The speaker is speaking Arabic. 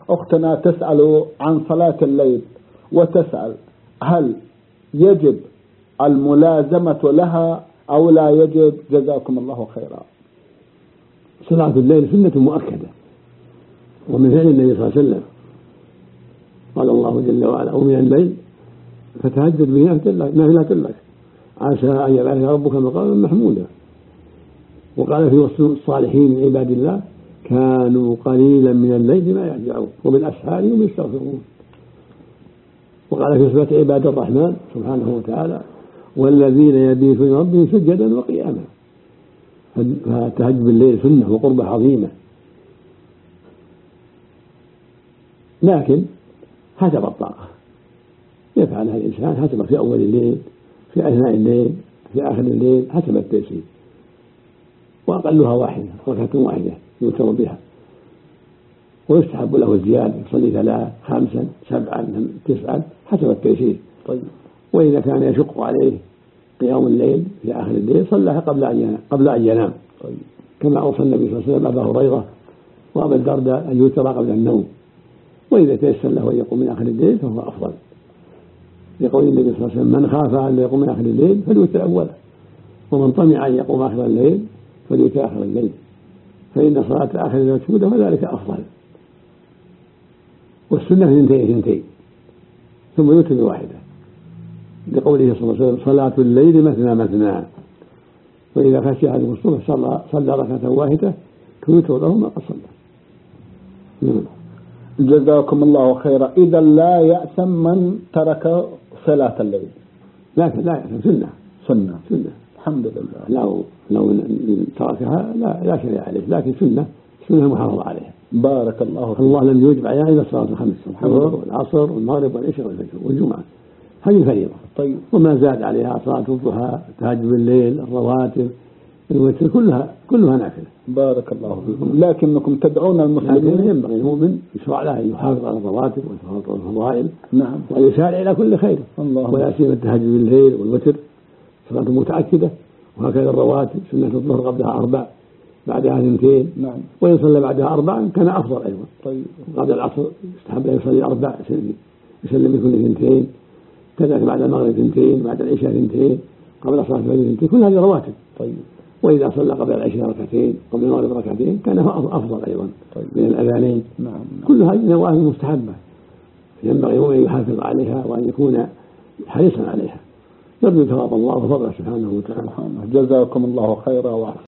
أختنا تسأل عن صلاة الليل وتسأل هل يجب الملازمة لها أو لا يجب؟ جزاكم الله خيرا. صلاة الليل سنة مؤكدة ومن فعل النبي صلى الله عليه وسلم، قال الله جل وعلا ومن الليل فتهجد به نافلة لك عسى أن يبعثك ربك مقاما محمودا. وقال في وصف الصالحين من عباد الله كانوا قليلا من الليل ما يهجعون وبالأسحار هم يستغفرون. وقال في صفة عباد الرحمن سبحانه وتعالى والذين يبيتون ربهم سجدا وقياما. فالتهجد بالليل سنة وقربة عظيمة، لكن حسب الطاقة يفعلها الإنسان حسب في أول الليل، في أثناء الليل، في آخر الليل، حسب التيسير. وأقلها واحدة، ركعة واحدة يوتر بها، ويستحب له الزيادة يصلي 3 5 7 9 حسب التيسير. طيب. وإذا كان يشق عليه قيام الليل في آخر الليل صلىها قبل أن ينام. طيب. كما أوصى النبي صلى الله عليه وسلم أبا هريرة وأبا الدرداء أن يوتر قبل النوم، وإذا تيسر له أن يقوم من آخر الليل فهو أفضل، لقول النبي صلى الله عليه وسلم من خاف أن يقوم من آخر الليل فليوتر أوله، ومن طمع أن يقوم آخر الليل فليوتر آخر الليل، فإن صلاة آخر الليل مكتوبة فذلك أفضل. والسنة 2 ثم يوتر بواحدة، لقوله صلى الله عليه وسلم صلاة الليل مثنى مثنى، وإذا خشي أحدكم الصبح صلى ركعة واحدة توتر له ما قد صلى. جزاكم الله خيرا. إذا لا يأثم من ترك صلاة الليل؟ لا يأثم، سنة الحمد لله. لو تركها لا شيء عليه، لكن سنة محافظة عليها. بارك الله فيك. الله لم يوجب عليها إلا الصلاة الخمس، الظهر والعصر والمغرب والعشاء والفجر والجمعة، هذه فريضة. طيب. وما زاد عليها صلاة الضحى، التهجد بالليل، الرواتب، الوتر، كلها نافلة. بارك الله فيكم. لكنكم تدعون المسلمين. لكن ينبغي المؤمن يشرع له أن يحافظ على الرواتب والفضائل، نعم، ويسارع إلى كل خير، ولا سيما التهجد بالليل والوتر صلاة متأكدة، وهكذا الرواتب سنة الظهر قبلها 4 بعدها 2. نعم. وإن صلى بعدها 4 كان أفضل أيضا. طيب. قبل العصر يستحب أن يصلي 4 يسلم يكون 2، كذلك بعد المغرب 2، بعد العشاء 2، قبل صلاة الفجر 2، كل هذه رواتب. طيب. وإذا صلى قبل العشاء 2 قبل المغرب 2 كان أفضل أيضا. طيب. من الأذانين. نعم. كل هذه نوافل مستحبة ينبغي أن يحافظ عليها وأن يكون حريصا عليها، يرجو ثواب الله وفضله سبحانه وتعالى. جزاكم الله خيرا.